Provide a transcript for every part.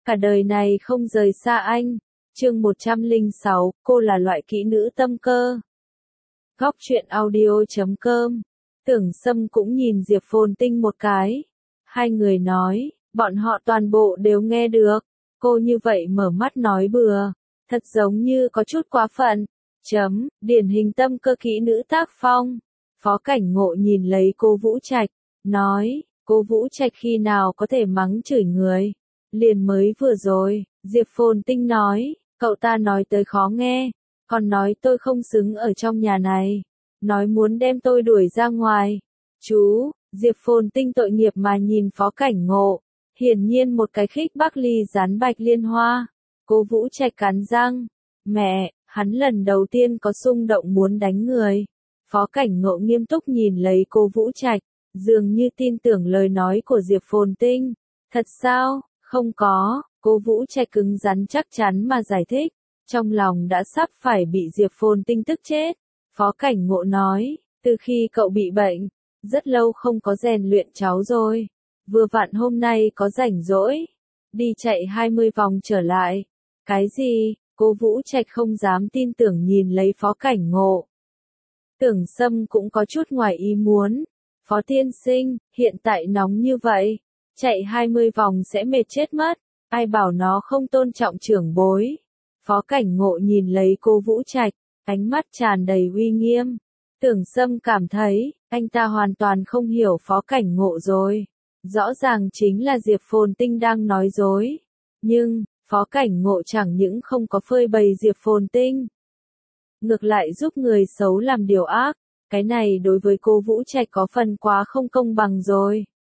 cả đời này không rời xa anh. Chương 106, cô là loại kỹ nữ tâm cơ. Góc truyện audio.com. Tưởng Sâm cũng nhìn Diệp Phồn Tinh một cái. Hai người nói, bọn họ toàn bộ đều nghe được. Cô như vậy mở mắt nói bừa, thật giống như có chút quá phận. Điển hình tâm cơ kỹ nữ tác phong. Phó Cảnh Ngộ nhìn lấy cô Vũ Trạch, nói, cô Vũ Trạch khi nào có thể mắng chửi người. Liền mới vừa rồi, Diệp Phồn Tinh nói, cậu ta nói tới khó nghe, còn nói tôi không xứng ở trong nhà này, nói muốn đem tôi đuổi ra ngoài. Chú, Diệp Phồn Tinh tội nghiệp mà nhìn Phó Cảnh Ngộ, hiển nhiên một cái khích Bắc Ly rán bạch liên hoa. Cô Vũ Trạch cắn răng, mẹ, hắn lần đầu tiên có xung động muốn đánh người. Phó Cảnh Ngộ nghiêm túc nhìn lấy cô Vũ Trạch, dường như tin tưởng lời nói của Diệp Phồn Tinh. Thật sao? Không có, cô Vũ Trạch cứng rắn chắc chắn mà giải thích, trong lòng đã sắp phải bị Diệp Phồn Tinh tức chết. Phó Cảnh Ngộ nói, từ khi cậu bị bệnh, rất lâu không có rèn luyện cháu rồi, vừa vặn hôm nay có rảnh rỗi, đi chạy 20 vòng trở lại. Cái gì? Cô Vũ Trạch không dám tin tưởng nhìn lấy Phó Cảnh Ngộ. Tưởng Sâm cũng có chút ngoài ý muốn. Phó tiên sinh, hiện tại nóng như vậy, chạy 20 vòng sẽ mệt chết mất, ai bảo nó không tôn trọng trưởng bối. Phó Cảnh Ngộ nhìn lấy cô Vũ Trạch, ánh mắt tràn đầy uy nghiêm. Tưởng Sâm cảm thấy, anh ta hoàn toàn không hiểu Phó Cảnh Ngộ rồi. Rõ ràng chính là Diệp Phồn Tinh đang nói dối. Nhưng, Phó Cảnh Ngộ chẳng những không có phơi bày Diệp Phồn Tinh, ngược lại giúp người xấu làm điều ác. Cái này đối với cô Vũ Trạch có phần quá không công bằng rồi.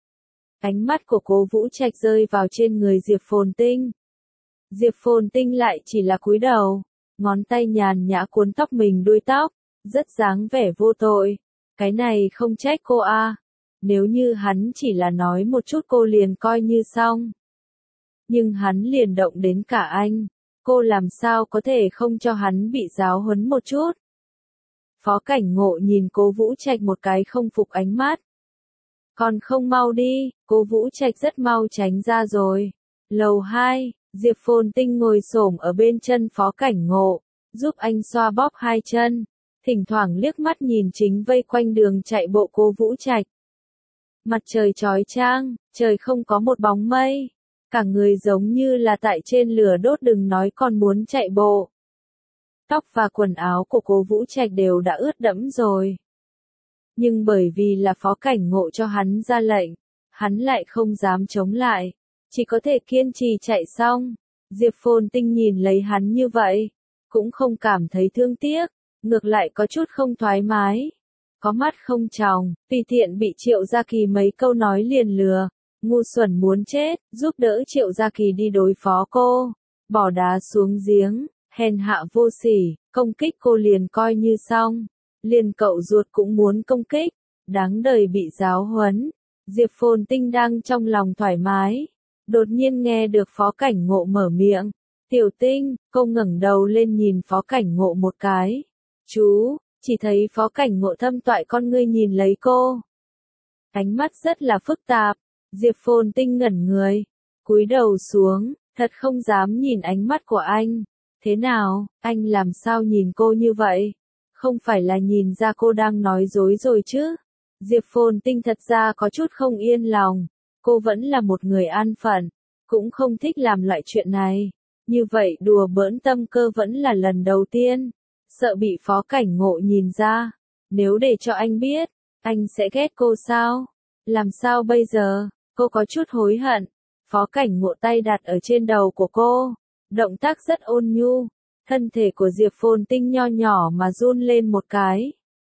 Ánh mắt của cô Vũ Trạch rơi vào trên người Diệp Phồn Tinh. Diệp Phồn Tinh lại chỉ là cúi đầu, ngón tay nhàn nhã cuốn tóc mình đuôi tóc, rất dáng vẻ vô tội. Cái này không trách cô a, nếu như hắn chỉ là nói một chút cô liền coi như xong. Nhưng hắn liền động đến cả anh, cô làm sao có thể không cho hắn bị giáo huấn một chút. Phó Cảnh Ngộ nhìn cô Vũ Trạch một cái không phục ánh mắt. Còn không mau đi, cô Vũ Trạch rất mau tránh ra rồi. Lầu 2, Diệp Phồn Tinh ngồi xổm ở bên chân Phó Cảnh Ngộ, giúp anh xoa bóp hai chân, thỉnh thoảng liếc mắt nhìn chính vây quanh đường chạy bộ cô Vũ Trạch. Mặt trời chói chang, trời không có một bóng mây, cả người giống như là tại trên lửa đốt, đừng nói còn muốn chạy bộ. Tóc và quần áo của cô Vũ Trạch đều đã ướt đẫm rồi. Nhưng bởi vì là Phó Cảnh Ngộ cho hắn ra lệnh, hắn lại không dám chống lại, chỉ có thể kiên trì chạy xong. Diệp Phồn Tinh nhìn lấy hắn như vậy, cũng không cảm thấy thương tiếc, ngược lại có chút không thoải mái. Có mắt không tròng, tùy tiện bị Triệu Gia Kỳ mấy câu nói liền lừa, ngu xuẩn muốn chết, giúp đỡ Triệu Gia Kỳ đi đối phó cô, bỏ đá xuống giếng. Hèn hạ vô sỉ, công kích cô liền coi như xong, liền cậu ruột cũng muốn công kích, đáng đời bị giáo huấn. Diệp Phồn Tinh đang trong lòng thoải mái, đột nhiên nghe được Phó Cảnh Ngộ mở miệng. Tiểu Tinh, cô ngẩng đầu lên nhìn Phó Cảnh Ngộ một cái. Chú, chỉ thấy Phó Cảnh Ngộ thâm toại con ngươi nhìn lấy cô. Ánh mắt rất là phức tạp, Diệp Phồn Tinh ngẩn người, cúi đầu xuống, thật không dám nhìn ánh mắt của anh. Thế nào, anh làm sao nhìn cô như vậy? Không phải là nhìn ra cô đang nói dối rồi chứ? Diệp Phồn Tinh thật ra có chút không yên lòng. Cô vẫn là một người an phận, cũng không thích làm loại chuyện này. Như vậy đùa bỡn tâm cơ vẫn là lần đầu tiên. Sợ bị Phó Cảnh Ngộ nhìn ra. Nếu để cho anh biết, anh sẽ ghét cô sao? Làm sao bây giờ? Cô có chút hối hận. Phó Cảnh Ngộ tay đặt ở trên đầu của cô. Động tác rất ôn nhu, thân thể của Diệp Phồn Tinh nho nhỏ mà run lên một cái.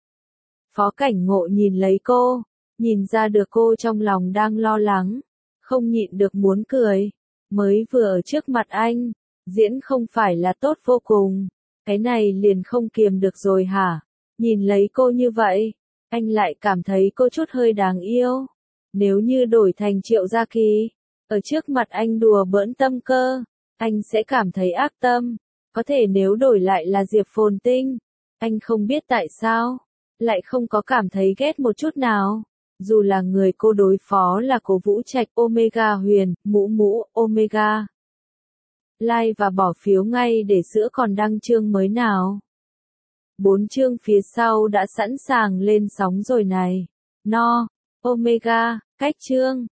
Phó Cảnh Ngộ nhìn lấy cô, nhìn ra được cô trong lòng đang lo lắng, không nhịn được muốn cười. Mới vừa ở trước mặt anh, diễn không phải là tốt vô cùng, cái này liền không kiềm được rồi hả? Nhìn lấy cô như vậy, anh lại cảm thấy cô chút hơi đáng yêu. Nếu như đổi thành Triệu Gia Kỳ, ở trước mặt anh đùa bỡn tâm cơ, anh sẽ cảm thấy ác tâm. Có thể nếu đổi lại là Diệp Phồn Tinh, anh không biết tại sao, lại không có cảm thấy ghét một chút nào. Dù là người cô đối phó là cô Vũ Trạch Omega Huyền, mũ Omega. Like và bỏ phiếu ngay để sữa còn đăng chương mới nào. 4 chương phía sau đã sẵn sàng lên sóng rồi này. No, Omega, cách chương.